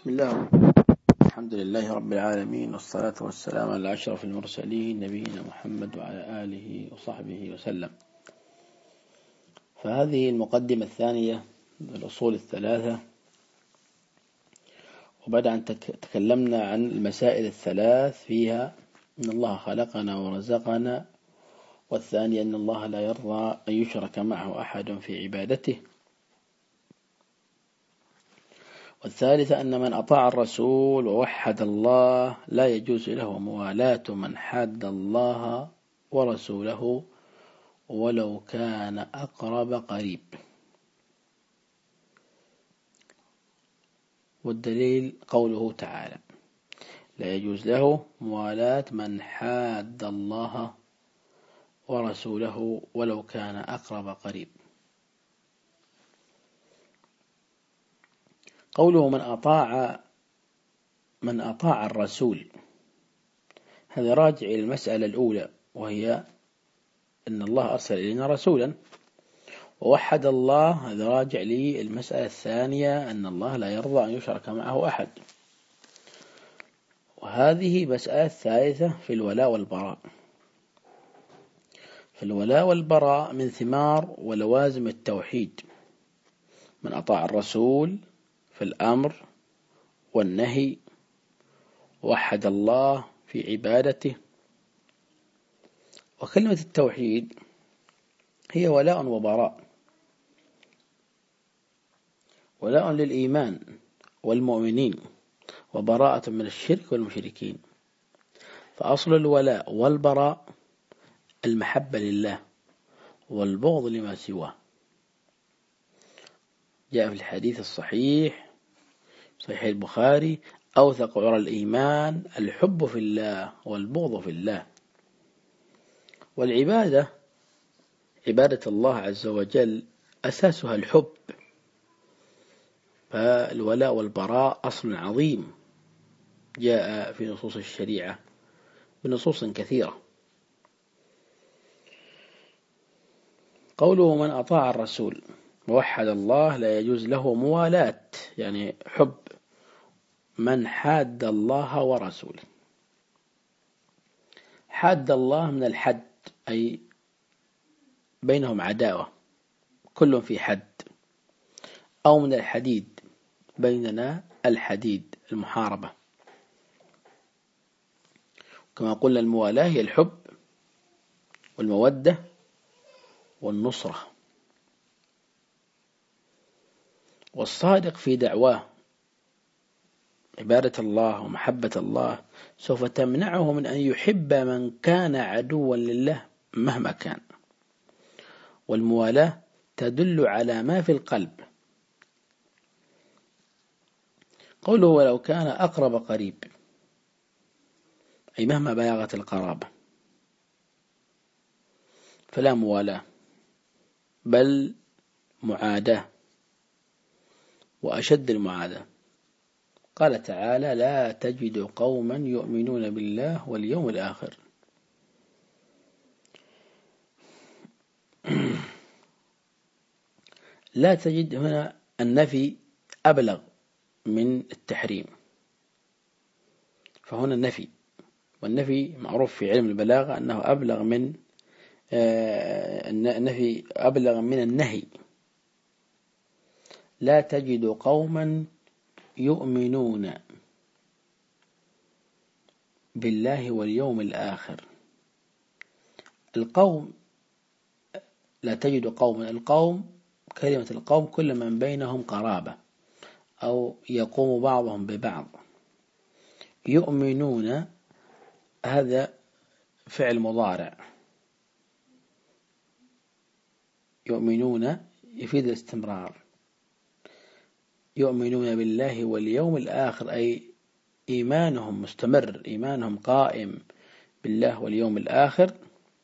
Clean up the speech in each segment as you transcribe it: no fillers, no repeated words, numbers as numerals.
بسم الله، الحمد لله رب العالمين، والصلاة والسلام على أشرف المرسلين نبينا محمد وعلى آله وصحبه وسلم. فهذه المقدمة الثانية للأصول الثلاثة، وبعد أن تكلمنا عن المسائل الثلاث فيها أن الله خلقنا ورزقنا، والثانية أن الله لا يرضى أن يشرك معه أحد في عبادته، والثالثة أن من أطاع الرسول ووحد الله لا يجوز له موالاة من حاد الله ورسوله ولو كان أقرب قريب. والدليل قوله تعالى: لا يجوز له موالاة من حاد الله ورسوله ولو كان أقرب قريب. قوله من أطاع الرسول، هذا راجع إلى المسألة الأولى، وهي أن الله أرسل إلينا رسولا. ووحد الله، هذا راجع لي المسألة الثانية، أن الله لا يرضى أن يشرك معه أحد. وهذه مسألة ثالثة في الولاء والبراء. فالولاء والبراء من ثمار ولوازم التوحيد. من أطاع الرسول في الأمر والنهي، وحد الله في عبادته. وكلمة التوحيد هي ولاء وبراء، ولاء للإيمان والمؤمنين، وبراءة من الشرك والمشركين. فأصل الولاء والبراء المحبة لله والبغض لما سواه. جاء في الحديث الصحيح صحيح البخاري: أوثق عرى الإيمان الحب في الله والبغض في الله. والعبادة، عبادة الله عز وجل، أساسها الحب. فالولاء والبراء أصل عظيم جاء في نصوص الشريعة بنصوص كثيرة. قوله من أطاع الرسول ووحد الله لا يجوز له موالاة، يعني حب من حاد الله ورسوله. حاد الله من الحد، أي بينهم عداوة، كل في حد. أو من الحديد، بيننا الحديد، المحاربة. كما قلنا الموالاة هي الحب والمودة والنصرة. والصادق في دعواه عبادة الله ومحبة الله سوف تمنعه من أن يحب من كان عدوا لله مهما كان. والموالاة تدل على ما في القلب. قوله ولو كان أقرب قريب، أي مهما بلغت القرابة فلا موالاة، بل معاداة، وأشد المعاداة. قال تعالى: لا تجد قوما يؤمنون بالله واليوم الآخر. لا تجد هنا النفي أبلغ من التحريم، فهنا النفي، والنفي معروف في علم البلاغة أنه أبلغ من النفي، أبلغ من النهي. لا تجد قوما يؤمنون بالله واليوم الآخر. القوم، لا تجد قوما، القوم، كلمة القوم كل من بينهم قرابة أو يقوم بعضهم ببعض. يؤمنون هذا فعل مضارع، يؤمنون يفيد الاستمرار. يؤمنون بالله واليوم الآخر، أي إيمانهم مستمر، إيمانهم قائم بالله واليوم الآخر.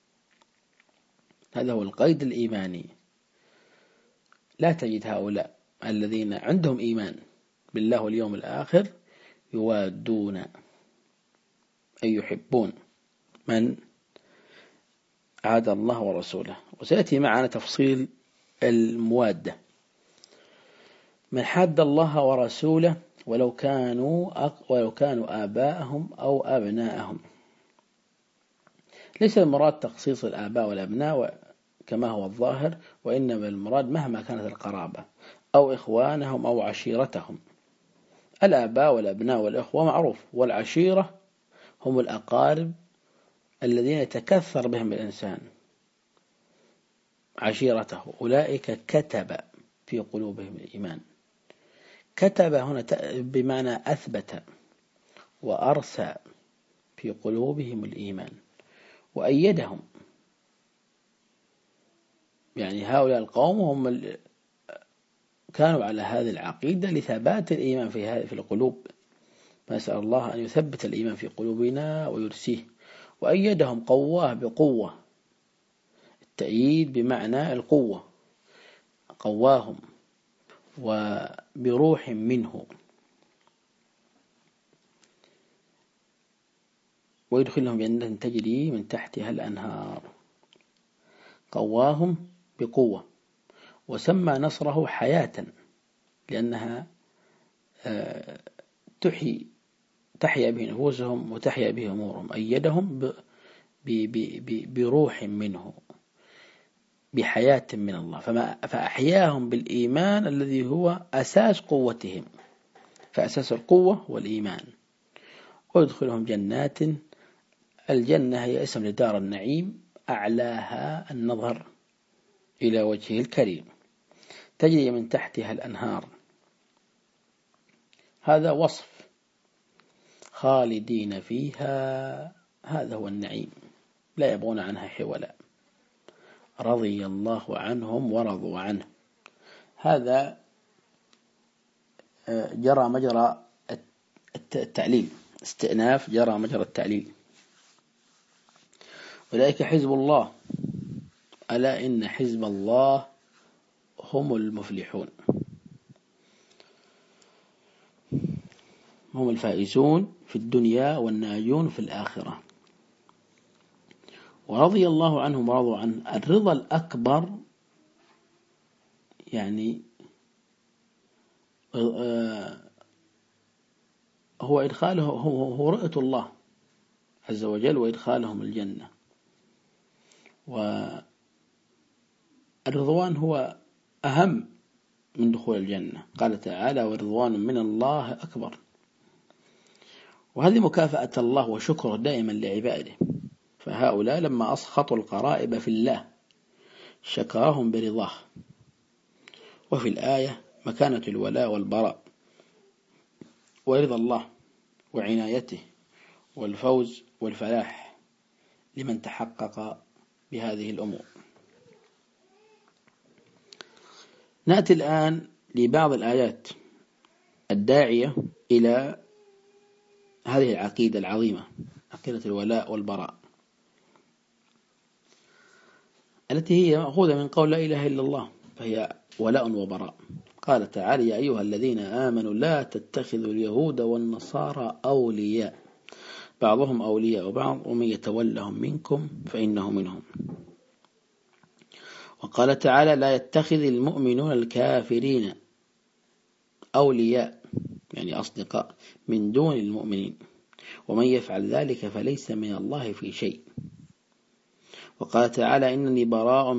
هذا هو القيد الإيماني. لا تجد هؤلاء الذين عندهم إيمان بالله واليوم الآخر يوادون، أي يحبون من عاد الله ورسوله. وسيأتي معنا تفصيل الموادة. من حاد الله ورسوله ولو كانوا آباءهم أو أبناءهم. ليس المراد تخصيص الآباء والأبناء كما هو الظاهر، وإنما المراد مهما كانت القرابة أو إخوانهم أو عشيرتهم. الآباء والأبناء والإخوة معروف، والعشيرة هم الأقارب الذين يتكثر بهم الإنسان عشيرته، أولئك كتب في قلوبهم الإيمان. كتب هنا بمعنى أثبت وأرسى في قلوبهم الإيمان وأيدهم. يعني هؤلاء القوم هم كانوا على هذه العقيدة لثبات الإيمان في القلوب. فنسأل الله أن يثبت الإيمان في قلوبنا ويرسيه. وأيدهم، قواه بقوة، التأييد بمعنى القوة، قواهم وبروح منه. ويدخلهم جنة تجري من تحتها الأنهار. قواهم بقوة. وسمى نصره حياة لأنها تحيا به نفوسهم وتحيا به أمورهم. أيدهم بروح منه، بحياة من الله، فأحياهم بالإيمان الذي هو أساس قوتهم، فأساس القوة والإيمان. ويدخلهم جنات، الجنة هي اسم لدار النعيم، أعلاها النظر إلى وجهه الكريم، تجري من تحتها الأنهار. هذا وصف خالدين فيها، هذا هو النعيم، لا يبغون عنها حولا. رضي الله عنهم ورضوا عنه. هذا جرى مجرى التعليل، استئناف جرى مجرى التعليل. أولئك حزب الله، ألا إن حزب الله هم المفلحون، هم الفائزون في الدنيا والناجون في الآخرة. ورضي الله عنهم ورضوا عنه. الرضا الأكبر يعني هو إدخاله، هو رؤية الله عز وجل وإدخالهم الجنة. والرضوان هو أهم من دخول الجنة. قال تعالى: ورضوان من الله أكبر. وهذه مكافأة الله وشكره دائما لعباده. فهؤلاء لما أسخطوا القرائب في الله شكرهم برضاه. وفي الآية مكانة الولاء والبراء ورضا الله وعنايته والفوز والفلاح لمن تحقق بهذه الأمور. نأتي الآن لبعض الآيات الداعية إلى هذه العقيدة العظيمة، عقيدة الولاء والبراء، التي هي مأخوذة من قول لا إله إلا الله، فهي ولاء وبراء. قال تعالى: يا أيها الذين آمنوا لا تتخذوا اليهود والنصارى أولياء بعضهم أولياء بعض ومن يتولهم منكم فإنه منهم. وقال تعالى: لا يتخذ المؤمنون الكافرين أولياء يعني أصدقاء من دون المؤمنين ومن يفعل ذلك فليس من الله في شيء. وقال تعالى: إنني براء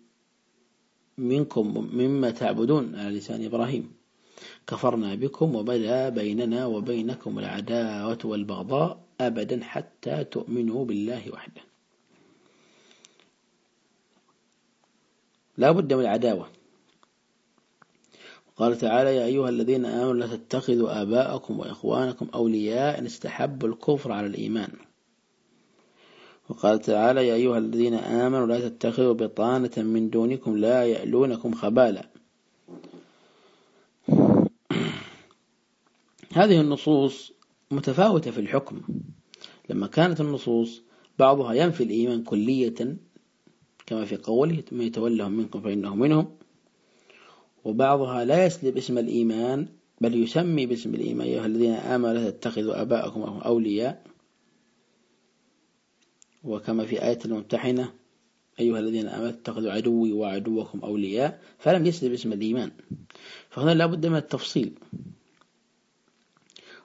منكم مما تعبدون على لسان إبراهيم كفرنا بكم وبدا بيننا وبينكم العداوة والبغضاء أبدا حتى تؤمنوا بالله وحده. لا بد من العداوة. وقال تعالى: يا أيها الذين آمنوا لا تتخذوا آباءكم وإخوانكم أولياء إن استحبوا الكفر على الإيمان. وقال تعالى: يا أيها الذين آمنوا لا تتخذوا بطانة من دونكم لا يألونكم خبالا. هذه النصوص متفاوتة في الحكم. لما كانت النصوص بعضها ينفي الإيمان كلية كما في قوله: من يتولهم منكم فإنه منهم، وبعضها لا يسلب اسم الإيمان بل يسمي باسم الإيمان: يا أيها الذين آمنوا لا تتخذوا آباءكم أولياء. وكما في آية الممتحنة: أيها الذين آمنوا اتخذوا عدوي وعدوكم أولياء، فلم يسلب اسم الإيمان. فهنا لا بد من التفصيل.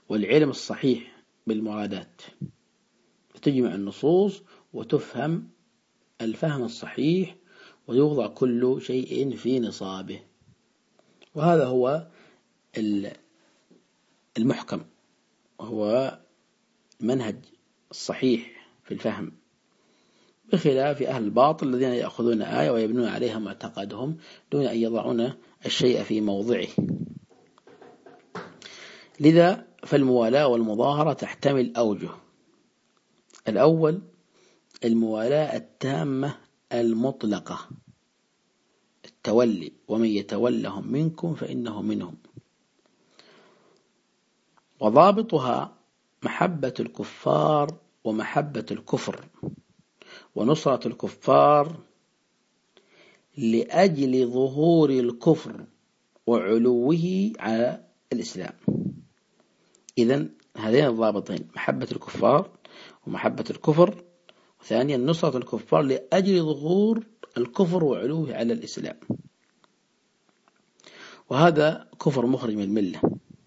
والعلم الصحيح بالمرادات، تجمع النصوص وتفهم الفهم الصحيح ويوضع كل شيء في نصابه. وهذا هو المحكم، وهو المنهج الصحيح في الفهم، بخلاف أهل الباطل الذين يأخذون آية ويبنون عليها معتقدهم دون أن يضعون الشيء في موضعه. لذا فالموالاة والمظاهرة تحتمل أوجه. الأول الموالاة التامة المطلقة، التولي، ومن يتولهم منكم فإنه منهم. وضابطها محبة الكفار ومحبة الكفر، ونصرة الكفار لأجل ظهور الكفر وعلوه على الإسلام. إذن هذين الضابطين، محبة الكفار ومحبة الكفر، وثانيا نصرة الكفار لأجل ظهور الكفر وعلوه على الإسلام. وهذا كفر مخرج من الملة،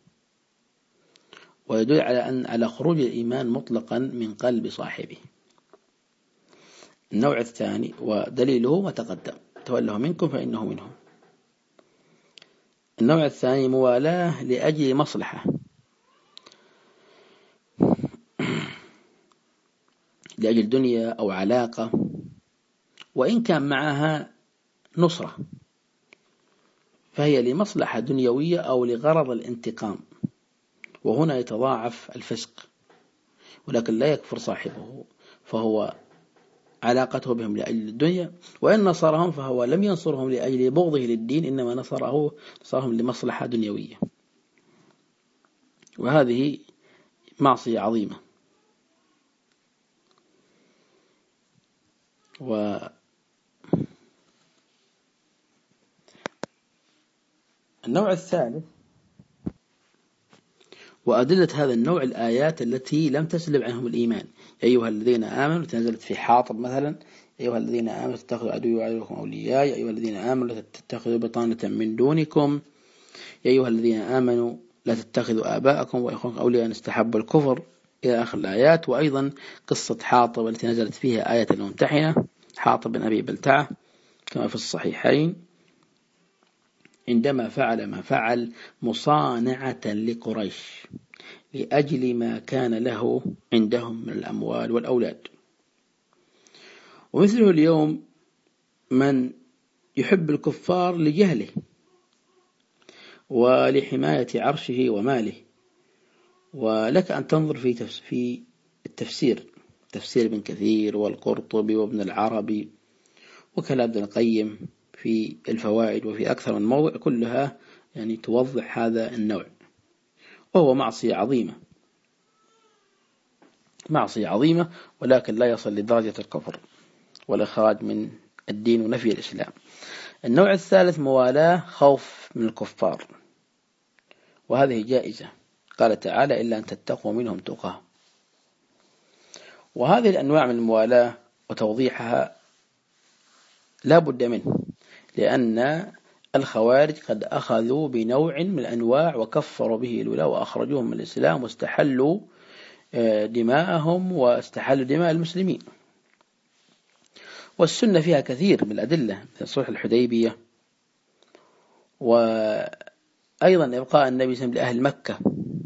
ويدل على خروج الإيمان مطلقا من قلب صاحبه. النوع الثاني ودليله ما تقدم، تولوا منكم فإنه منهم. النوع الثاني موالاة لأجل مصلحة، لأجل دنيا أو علاقة، وإن كان معها نصرة فهي لمصلحة دنيوية أو لغرض الانتقام، وهنا يتضاعف الفسق، ولكن لا يكفر صاحبه، فهو علاقته بهم لأجل الدنيا. وإن نصرهم فهو لم ينصرهم لأجل بغضه للدين، إنما نصرهم لمصلحة دنيوية، وهذه معصية عظيمة. النوع الثالث وأدلة هذا النوع الآيات التي لم تسلب عنهم الإيمان. أيها الذين آمنوا، تنزلت في حاطب مثلا: أيها الذين آمنوا تتخذوا عدوي وعدوكم أولياء، أيها الذين آمنوا لا تتخذوا بطانة من دونكم، أيها الذين آمنوا لا تتخذوا آباءكم وإخوانكم أولياء إن استحبوا الكفر، إلى آخر الآيات. وأيضا قصة حاطب التي نزلت فيها آية الممتحنة، حاطب بن أبي بلتعة كما في الصحيحين، عندما فعل ما فعل مصانعة لقريش لأجل ما كان له عندهم من الأموال والأولاد. ومثله اليوم من يحب الكفار لجهله ولحماية عرشه وماله. ولك أن تنظر في التفسير، تفسير ابن كثير والقرطبي وابن العربي وكلام ابن القيم في الفوائد، وفي أكثر من موضع، كلها يعني توضح هذا النوع، وهو معصية عظيمة، معصية عظيمة، ولكن لا يصل لدرجة الكفر والإخراج من الدين ونفي الإسلام. النوع الثالث موالاة خوف من الكفار، وهذه جائزة، قال تعالى: إلا أن تتقوا منهم تقاه. وهذه الأنواع من الموالاة وتوضيحها لا بد منه، لأن الخوارج قد أخذوا بنوع من الأنواع وكفروا به الولاة وأخرجوهم من الإسلام واستحلوا دماءهم واستحلوا دماء المسلمين. والسنة فيها كثير من الأدلة، في صلح الحديبية، وأيضا إبقاء النبي صلى الله عليه وسلم لأهل مكة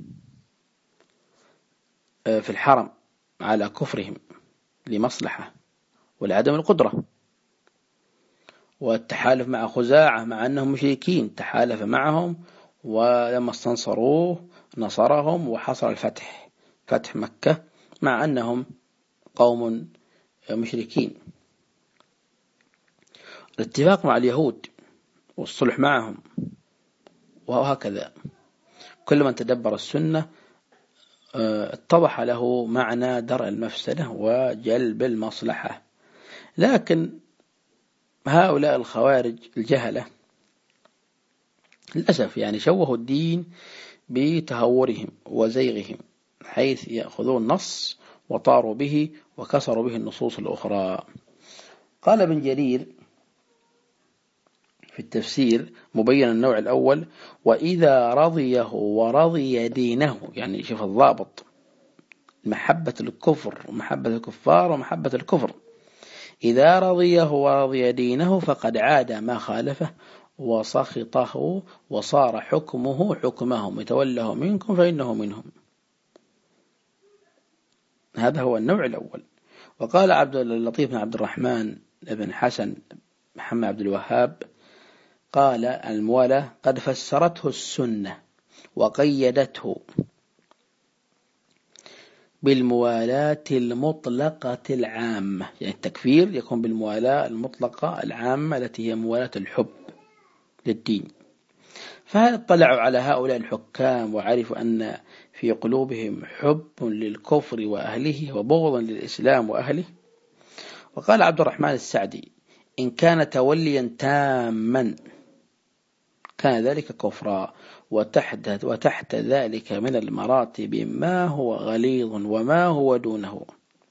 في الحرم على كفرهم لمصلحة ولعدم القدرة، والتحالف مع خزاعة مع أنهم مشركين تحالف معهم، ولما استنصروه نصرهم وحصل الفتح، فتح مكة، مع أنهم قوم مشركين. الاتفاق مع اليهود والصلح معهم، وهكذا. كل من تدبر السنة اتضح له معنى درء المفسدة وجلب المصلحة. لكن هؤلاء الخوارج الجهلة للأسف يعني شوهوا الدين بتهورهم وزيغهم، حيث يأخذون نص وطاروا به وكسروا به النصوص الأخرى. قال ابن جرير في التفسير مبين النوع الأول: وإذا رضيه ورضي دينه. يعني شوف الضابط: محبة الكفر ومحبة الكفار ومحبة الكفر. إذا رضيه ورضي دينه فقد عاد ما خالفه وسخطه وصار حكمه حكمهم يتوله منكم فإنه منهم. هذا هو النوع الأول. وقال عبد اللطيف بن عبد الرحمن بن حسن محمد عبد الوهاب قال: الموالاة قد فسرته السنة وقيدته بالموالاة المطلقة العامة. يعني التكفير يكون بالموالاة المطلقة العامة التي هي موالاة الحب للدين. فهل اطلعوا على هؤلاء الحكام وعرفوا أن في قلوبهم حب للكفر وأهله وبغض للإسلام وأهله؟ وقال عبد الرحمن السعدي: إن كان توليا تاما كان ذلك كفرا، وتحت ذلك من المراتب ما هو غليظ وما هو دونه.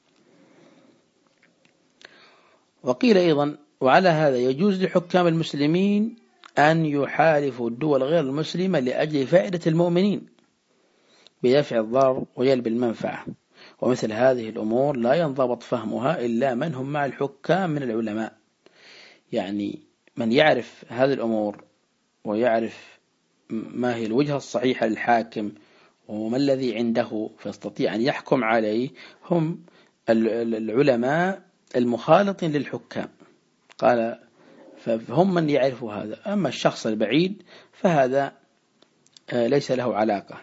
وقيل أيضا: وعلى هذا يجوز لحكام المسلمين أن يحالفوا الدول غير المسلمة لأجل فائدة المؤمنين بدفع الضرر وجلب المنفعة. ومثل هذه الأمور لا ينضبط فهمها إلا من هم مع الحكام من العلماء. يعني من يعرف هذه الأمور ويعرف ما هي الوجهة الصحيحة للحاكم وما الذي عنده فيستطيع أن يحكم عليه هم العلماء المخالطين للحكام. قال: فهم من يعرف هذا. أما الشخص البعيد فهذا ليس له علاقة.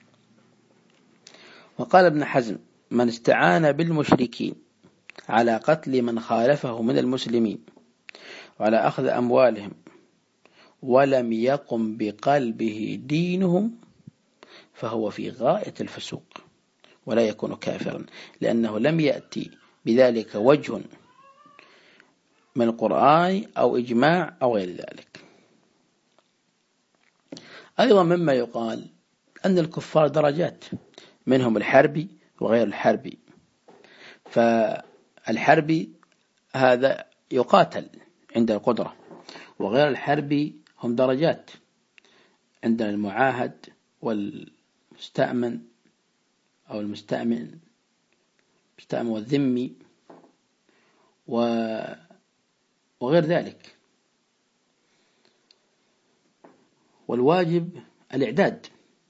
وقال ابن حزم: من استعان بالمشركين على قتل من خالفه من المسلمين وعلى أخذ أموالهم ولم يقم بقلبه دينهم فهو في غاية الفسوق ولا يكون كافرا، لأنه لم يأتي بذلك وجه من القرآن أو إجماع أو غير ذلك. أيضا مما يقال أن الكفار درجات، منهم الحربي وغير الحربي. فالحربي هذا يقاتل عند القدرة، وغير الحربي هم درجات. عندنا المعاهد والمستأمن أو المستأمن والذمي وغير ذلك. والواجب الإعداد.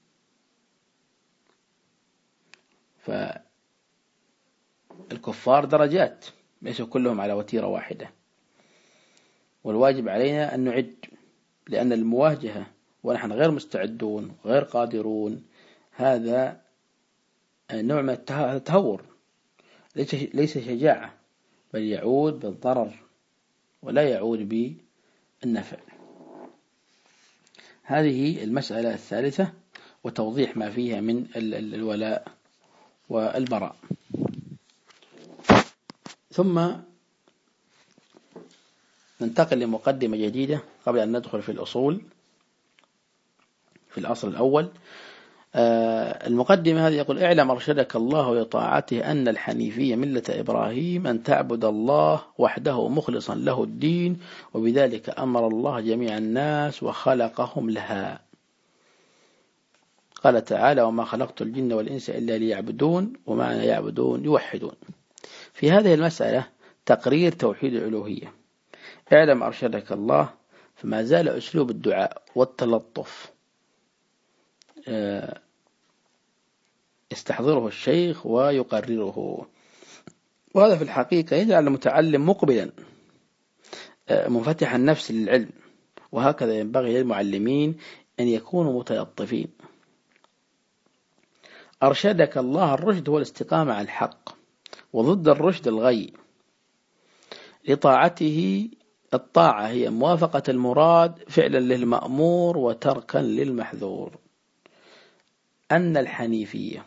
فالكفار درجات ليسوا كلهم على وتيرة واحدة، والواجب علينا أن نعد، لأن المواجهة ونحن غير مستعدون غير قادرون هذا نوع من التهور، ليس شجاعة، بل يعود بالضرر ولا يعود بالنفع. هذه المسألة الثالثة وتوضيح ما فيها من الولاء والبراء. ثم ننتقل لمقدمة جديدة قبل أن ندخل في الأصول في الأصل الأول. المقدمة هذه يقول: اعلم أرشدك الله لطاعته أن الحنيفية ملة إبراهيم أن تعبد الله وحده مخلصا له الدين، وبذلك أمر الله جميع الناس وخلقهم لها. قال تعالى: وما خلقت الجن والإنس إلا ليعبدون، ومعنى يعبدون يوحدون. في هذه المسألة تقرير توحيد الألوهية. اعلم أرشدك الله، فما زال أسلوب الدعاء والتلطف يستحضره الشيخ ويقرره، وهذا في الحقيقة يجعل المتعلم مقبلا منفتح النفس للعلم. وهكذا ينبغي للمعلمين أن يكونوا متلطفين. أرشدك الله، الرشد هو الاستقامة على الحق، وضد الرشد الغي. لطاعته، الطاعة هي موافقة المراد فعلا للمأمور وتركا للمحذور. أن الحنيفية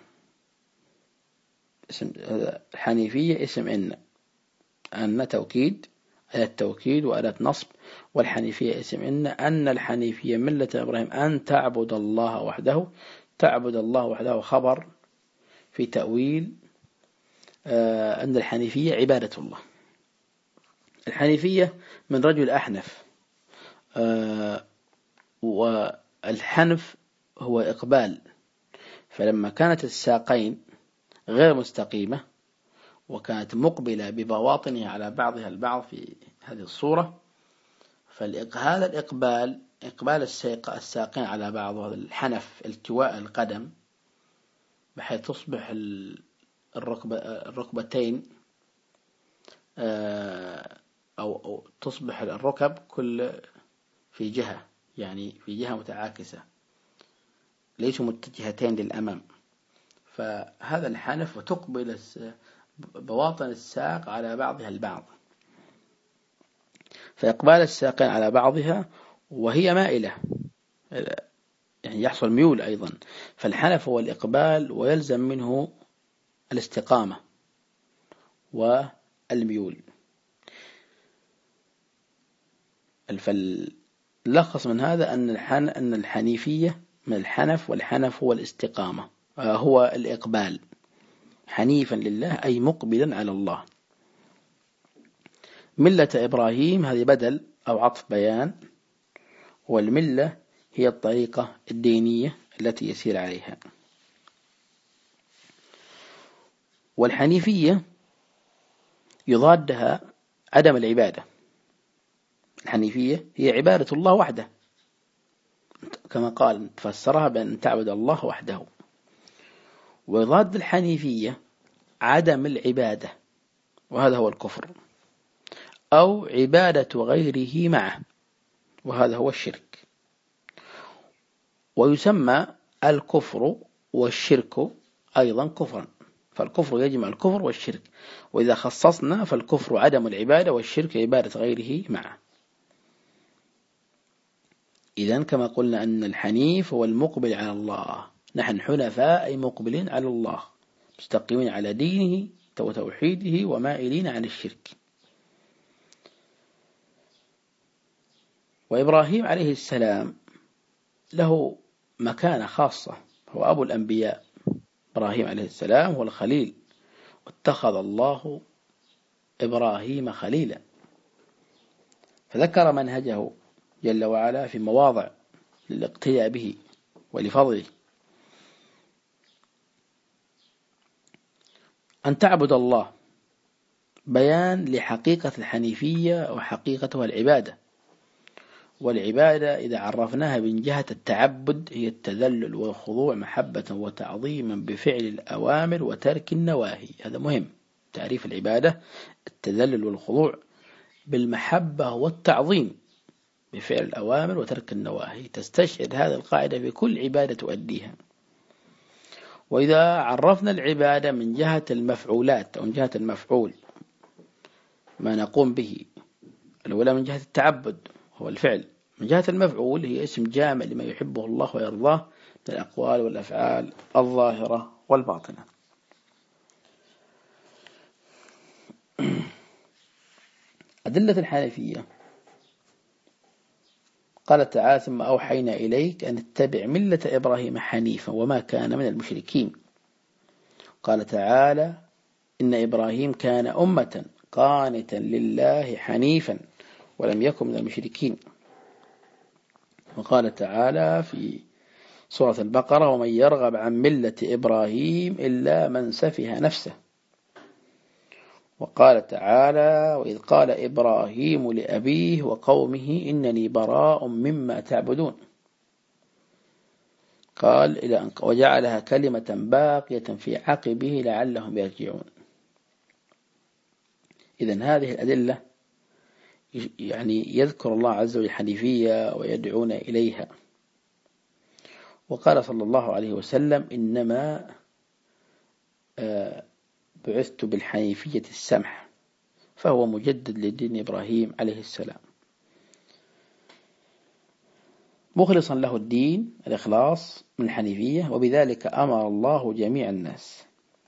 الحنيفية اسم أن توكيد، آلة توكيد وآلة نصب، والحنيفية اسم أن الحنيفية ملة إبراهيم أن تعبد الله وحده. تعبد الله وحده خبر في تأويل أن الحنيفية عبادة الله. الحنيفية من رجل أحنف، والحنف هو إقبال. فلما كانت الساقين غير مستقيمة وكانت مقبلة ببواطنها على بعضها البعض في هذه الصورة، هذا إقبال الساقين على بعض، وهذا الحنف التواء القدم بحيث تصبح الركبتين أو تصبح الركب كل في جهة، يعني في جهة متعاكسة، ليسوا متجهتين للأمام. فهذا الحنف، وتقبل بواطن الساق على بعضها البعض، فإقبال الساقين على بعضها وهي مائلة، يعني يحصل ميول أيضا. فالحنف هو الإقبال ويلزم منه الاستقامة والميول. فاللخص من هذا أن الحنيفية من الحنف، والحنف هو الاستقامة، هو الإقبال، حنيفا لله أي مقبلا على الله. ملة إبراهيم هذه بدل أو عطف بيان، والملة هي الطريقة الدينية التي يسير عليها. والحنيفية يضادها عدم العبادة. الحنيفية هي عبادة الله وحده، كما قال تفسرها بأن تعبد الله وحده. ويضاد الحنيفية عدم العبادة، وهذا هو الكفر، أو عبادة غيره معه، وهذا هو الشرك. ويسمى الكفر والشرك أيضا كفرا، فالكفر يجمع الكفر والشرك. وإذا خصصنا فالكفر عدم العبادة، والشرك عبادة غيره معه. إذن كما قلنا أن الحنيف هو المقبل على الله، نحن حنفاء أي مقبلين على الله، مستقيمين على دينه وتوحيده ومائلين عن الشرك. وإبراهيم عليه السلام له مكانة خاصة، هو أبو الأنبياء. إبراهيم عليه السلام هو الخليل، واتخذ الله إبراهيم خليلا، فذكر منهجه جل وعلا في مواضع للاقتداء به ولفضله. أن تعبد الله بيان لحقيقة الحنيفية وحقيقتها العبادة. والعبادة إذا عرفناها من جهة التعبد هي التذلل والخضوع محبة وتعظيما بفعل الأوامر وترك النواهي. هذا مهم، تعريف العبادة التذلل والخضوع بالمحبة والتعظيم بفعل الأوامر وترك النواهي. تستشعر هذه القاعدة في كل عبادة تؤديها. وإذا عرفنا العبادة من جهة المفعولات أو من جهة المفعول ما نقوم به، الأولى من جهة التعبد هو الفعل، من جهة المفعول هي اسم جامع لما يحبه الله ويرضاه من الأقوال والأفعال الظاهرة والباطنة. أدلة الحنفية قال تعالى: ثم أوحينا إليك أن اتبع ملة إبراهيم حنيفا وما كان من المشركين. قال تعالى: إن إبراهيم كان أمة قانتا لله حنيفا ولم يكن من المشركين. وقال تعالى في سورة البقرة: ومن يرغب عن ملة إبراهيم إلا من سفه نفسه. وقال تعالى: وإذ قال إبراهيم لأبيه وقومه إنني براء مما تعبدون. قال إلى أن وجعلها كلمة باقية في عقبه لعلهم يرجعون. إذن هذه الأدلة يعني يذكر الله عز وجل الحنيفية ويدعون إليها. وقال صلى الله عليه وسلم: إنما بعثت بالحنيفية السمح، فهو مجدد لدين إبراهيم عليه السلام، مخلصا له الدين الإخلاص من الحنيفية، وبذلك أمر الله جميع الناس.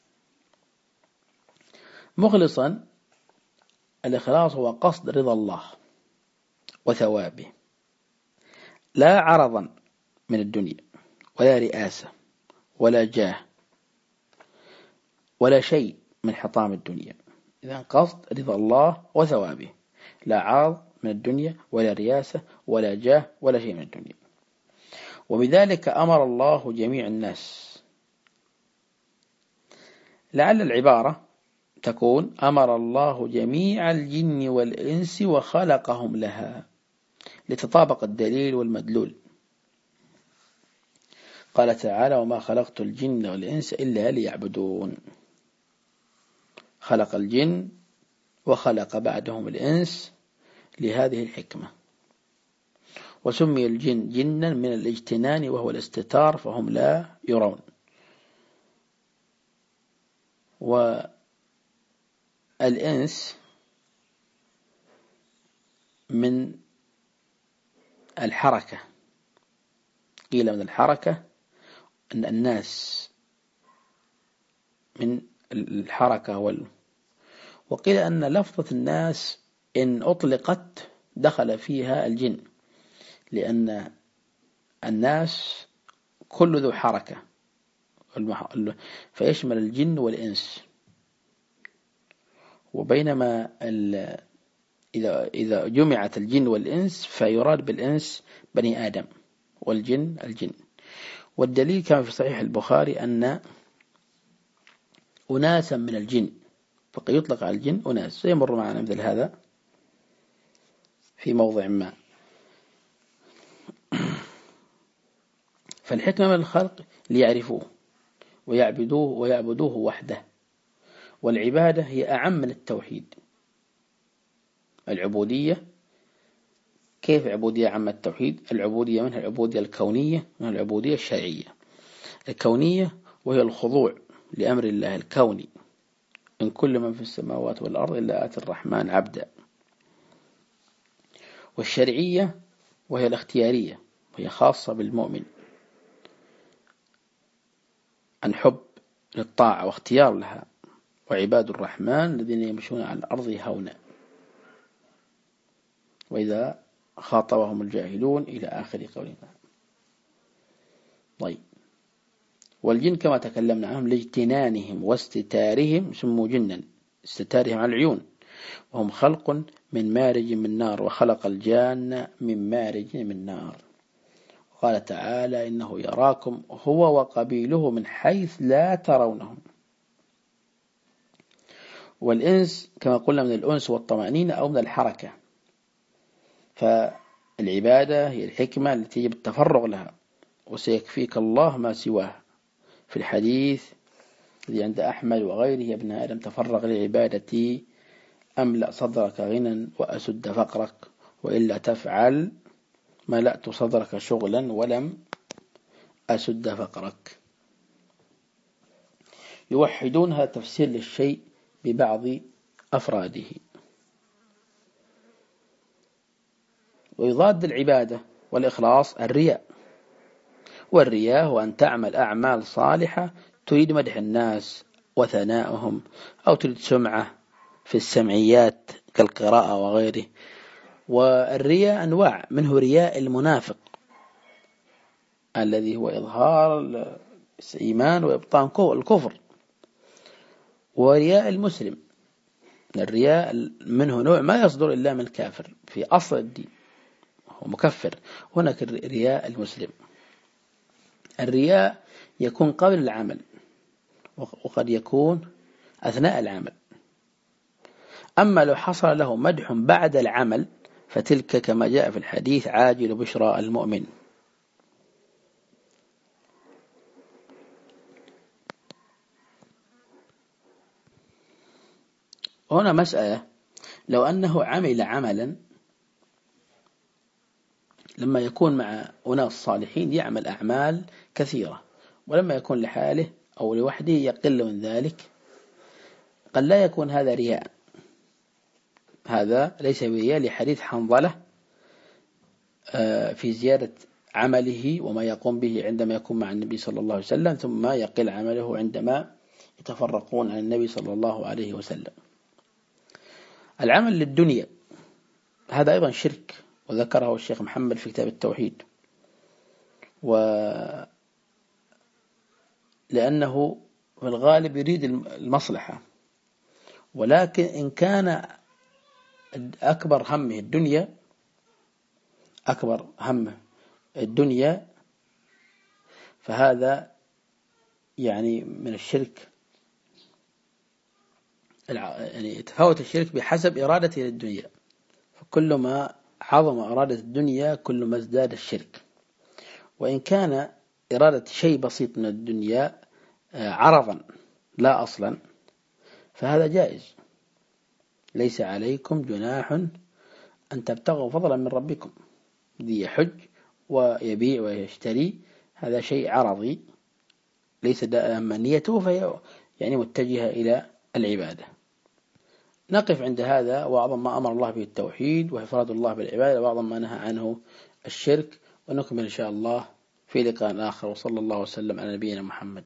مخلصا الإخلاص هو قصد رضا الله وثوابه، لا عرضا من الدنيا ولا رئاسة ولا جاه ولا شيء من حطام الدنيا. إذن قصد رضا الله وثوابه، لا عرض من الدنيا ولا رياسة ولا جاه ولا شيء من الدنيا. وبذلك أمر الله جميع الناس. لعل العبارة تكون أمر الله جميع الجن والإنس وخلقهم لها، لتطابق الدليل والمدلول. قال تعالى: وما خلقت الجن والإنس إلا ليعبدون. خلق الجن وخلق بعدهم الإنس لهذه الحكمة. وسمي الجن جنا من الاجتنان وهو الاستتار، فهم لا يرون. والإنس من الحركة، قيل من الحركة أن الناس من الحركة وقيل أن لفظة الناس إن أطلقت دخل فيها الجن، لأن الناس كل ذو حركة فيشمل الجن والإنس. وبينما إذا جمعت الجن والإنس فيراد بالإنس بني آدم، والجن الجن. والدليل كما في صحيح البخاري أن أناسا من الجن، فقد يطلق على الجن أناس، سيمر معنا مثل هذا في موضع ما. فالحكمة من الخلق ليعرفوه ويعبدوه وحده. والعبادة هي أعم من التوحيد. العبودية كيف عبودية عم التوحيد؟ العبودية منها العبودية الكونية، منها العبودية الشرعية. الكونية وهي الخضوع لأمر الله الكوني: إن كل من في السماوات والأرض إلا آتي الرحمن عبدا. والشرعية وهي الاختيارية، وهي خاصة بالمؤمن: أن حب للطاعة واختيار لها. وعباد الرحمن الذين يمشون على الأرض هونا وإذا خاطبهم الجاهلون إلى آخر قولنا. طيب، والجن كما تكلمنا عنهم لاجتنانهم واستتارهم سموا جنا، استتارهم على العيون، وهم خلق من مارج من نار، وخلق الجان من مارج من نار. قال تعالى: إنه يراكم هو وقبيله من حيث لا ترونهم. والإنس كما قلنا من الأنس والطمأنينة أو من الحركة. فالعبادة هي الحكمة التي يجب التفرغ لها، وسيكفيك الله ما سواه. في الحديث الذي عند أحمد وغيره: يا ابن آدم تفرغ لعبادتي أملأ صدرك غنى وأسد فقرك، وإلا تفعل ملأت صدرك شغلا ولم أسد فقرك. يوحدونها تفسير للشيء ببعض أفراده. ويضاد العبادة والإخلاص الرياء. والرياء هو أن تعمل أعمال صالحة تريد مدح الناس وثناؤهم، أو تريد سمعة في السمعيات كالقراءة وغيره. والرياء أنواع، منه رياء المنافق الذي هو إظهار الإيمان وإبطان الكفر، ورياء المسلم. الرياء منه نوع ما يصدر إلا من كافر في أصل الدين، هو مكفر. هناك رياء المسلم. الرياء يكون قبل العمل، وقد يكون أثناء العمل. أما لو حصل له مدح بعد العمل فتلك كما جاء في الحديث عاجل بشرى المؤمن. هنا مسألة: لو أنه عمل عملا، لما يكون مع أناس صالحين يعمل أعمال كثيرة، ولما يكون لحاله أو لوحده يقل من ذلك، قد لا يكون هذا رياء. هذا ليس برياء، لحديث حنظلة في زيادة عمله وما يقوم به عندما يكون مع النبي صلى الله عليه وسلم، ثم يقل عمله عندما يتفرقون عن النبي صلى الله عليه وسلم. العمل للدنيا هذا أيضا شرك، وذكره الشيخ محمد في كتاب التوحيد. لأنه في الغالب يريد المصلحة، ولكن إن كان أكبر همه الدنيا، أكبر همه الدنيا، فهذا يعني من الشرك، يعني يتفاوت الشرك بحسب إرادته للدنيا، فكل ما عظم إرادة الدنيا كل ما ازداد الشرك. وإن كان إرادة شيء بسيط من الدنيا عرضا لا أصلا فهذا جائز، ليس عليكم جناح أن تبتغوا فضلا من ربكم. ذي يحج ويبيع ويشتري، هذا شيء عرضي ليس دائما نيته فهي يعني متجهة إلى العبادة. نقف عند هذا، وأعظم ما أمر الله به التوحيد وإفراد الله بالعبادة، وأعظم ما نهى عنه الشرك، ونكمل إن شاء الله في لقاء آخر، وصلى الله وسلم على نبينا محمد.